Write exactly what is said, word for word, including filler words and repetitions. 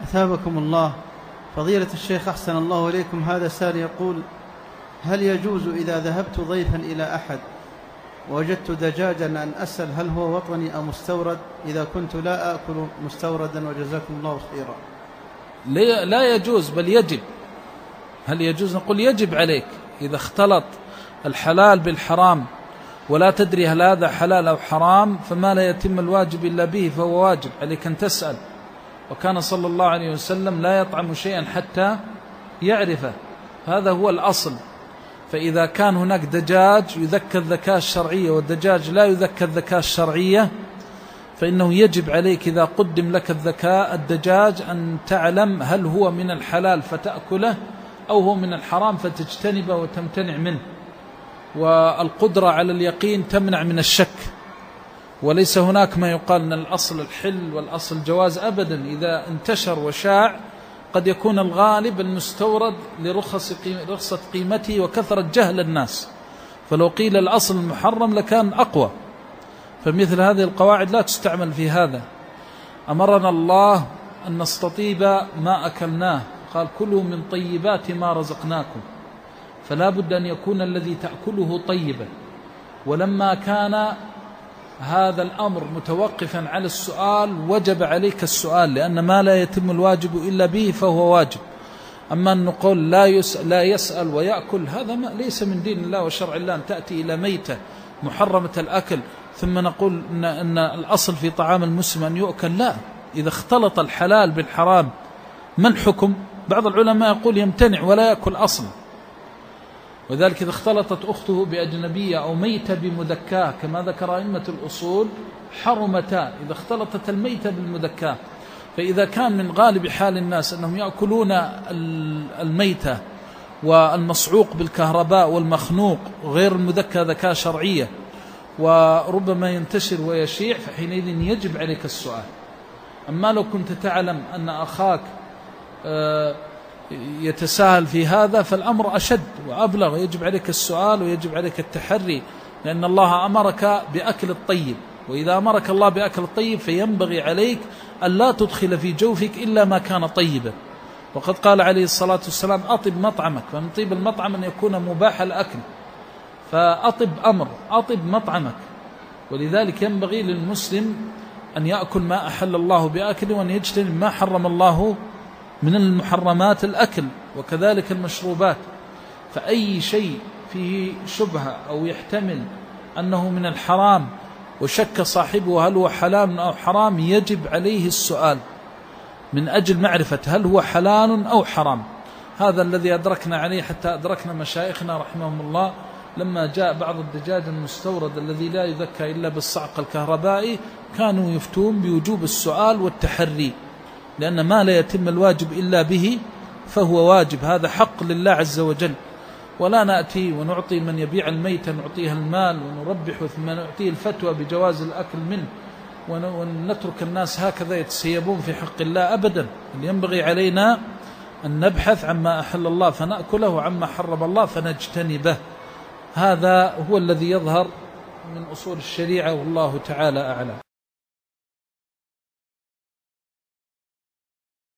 أثابكم الله. فضيلة الشيخ أحسن الله إليكم، هذا سائل يقول: هل يجوز إذا ذهبت ضيفا إلى أحد ووجدت دجاجا أن أسأل هل هو وطني أو مستورد إذا كنت لا آكل مستوردا؟ وجزاكم الله خيرا. لا يجوز بل يجب. هل يجوز؟ نقول يجب عليك إذا اختلط الحلال بالحرام ولا تدري هل هذا حلال أو حرام، فما لا يتم الواجب إلا به فهو واجب عليك أن تسأل. وكان صلى الله عليه وسلم لا يطعم شيئا حتى يعرفه، هذا هو الأصل. فإذا كان هناك دجاج يذكى الذكاء الشرعية والدجاج لا يذكى الذكاء الشرعية، فإنه يجب عليك إذا قدم لك الذكاء الدجاج أن تعلم هل هو من الحلال فتأكله أو هو من الحرام فتجتنبه وتمتنع منه. والقدرة على اليقين تمنع من الشك، وليس هناك ما يقال أن الأصل الحل والأصل الجواز أبدا. إذا انتشر وشاع قد يكون الغالب المستورد لرخصة قيمته وكثرة جهل الناس، فلو قيل الأصل المحرم لكان أقوى. فمثل هذه القواعد لا تستعمل في هذا. أمرنا الله أن نستطيب ما أكلناه، قال: كلوا من طيبات ما رزقناكم، فلا بد أن يكون الذي تأكله طيبا. ولما كان هذا الأمر متوقفا على السؤال وجب عليك السؤال، لأن ما لا يتم الواجب إلا به فهو واجب. أما أن نقول لا يسأل, لا يسأل ويأكل، هذا ما ليس من دين الله وشرع الله. أن تأتي إلى ميتة محرمة الأكل ثم نقول إن, إن الأصل في طعام المسلم أن يؤكل، لا. إذا اختلط الحلال بالحرام ما الحكم؟ بعض العلماء يقول يمتنع ولا يأكل أصلا. وذلك إذا اختلطت أخته بأجنبية أو ميتة بمذكاة كما ذكر أئمة الأصول حرمتا إذا اختلطت الميتة بالمذكاة. فإذا كان من غالب حال الناس أنهم يأكلون الميتة والمصعوق بالكهرباء والمخنوق غير المذكى ذكاء شرعية وربما ينتشر ويشيع، فحينئذ يجب عليك السؤال. أما لو كنت تعلم أن أخاك يتساهل في هذا فالأمر أشد وأبلغ، يجب عليك السؤال ويجب عليك التحري، لأن الله أمرك بأكل الطيب، وإذا أمرك الله بأكل الطيب فينبغي عليك أن لا تدخل في جوفك إلا ما كان طيبا. وقد قال عليه الصلاة والسلام: أطب مطعمك. فمن طيب المطعم أن يكون مباح الأكل، فأطب أمر أطب مطعمك. ولذلك ينبغي للمسلم أن يأكل ما أحل الله بأكله وأن يجتنب ما حرم الله من المحرمات الأكل، وكذلك المشروبات. فأي شيء فيه شبهة أو يحتمل أنه من الحرام وشك صاحبه هل هو حلال أو حرام يجب عليه السؤال من أجل معرفة هل هو حلال أو حرام. هذا الذي أدركنا عليه حتى أدركنا مشايخنا رحمهم الله لما جاء بعض الدجاج المستورد الذي لا يذكى إلا بالصعق الكهربائي، كانوا يفتون بوجوب السؤال والتحري، لأن ما لا يتم الواجب إلا به فهو واجب. هذا حق لله عز وجل، ولا نأتي ونعطي من يبيع الميت نعطيها المال ونربح ثم نعطيه الفتوى بجواز الأكل منه ونترك الناس هكذا يتسيبون في حق الله أبدا. ينبغي علينا أن نبحث عما أحل الله فنأكله وعما حرم الله فنجتنبه. هذا هو الذي يظهر من أصول الشريعة، والله تعالى أعلم.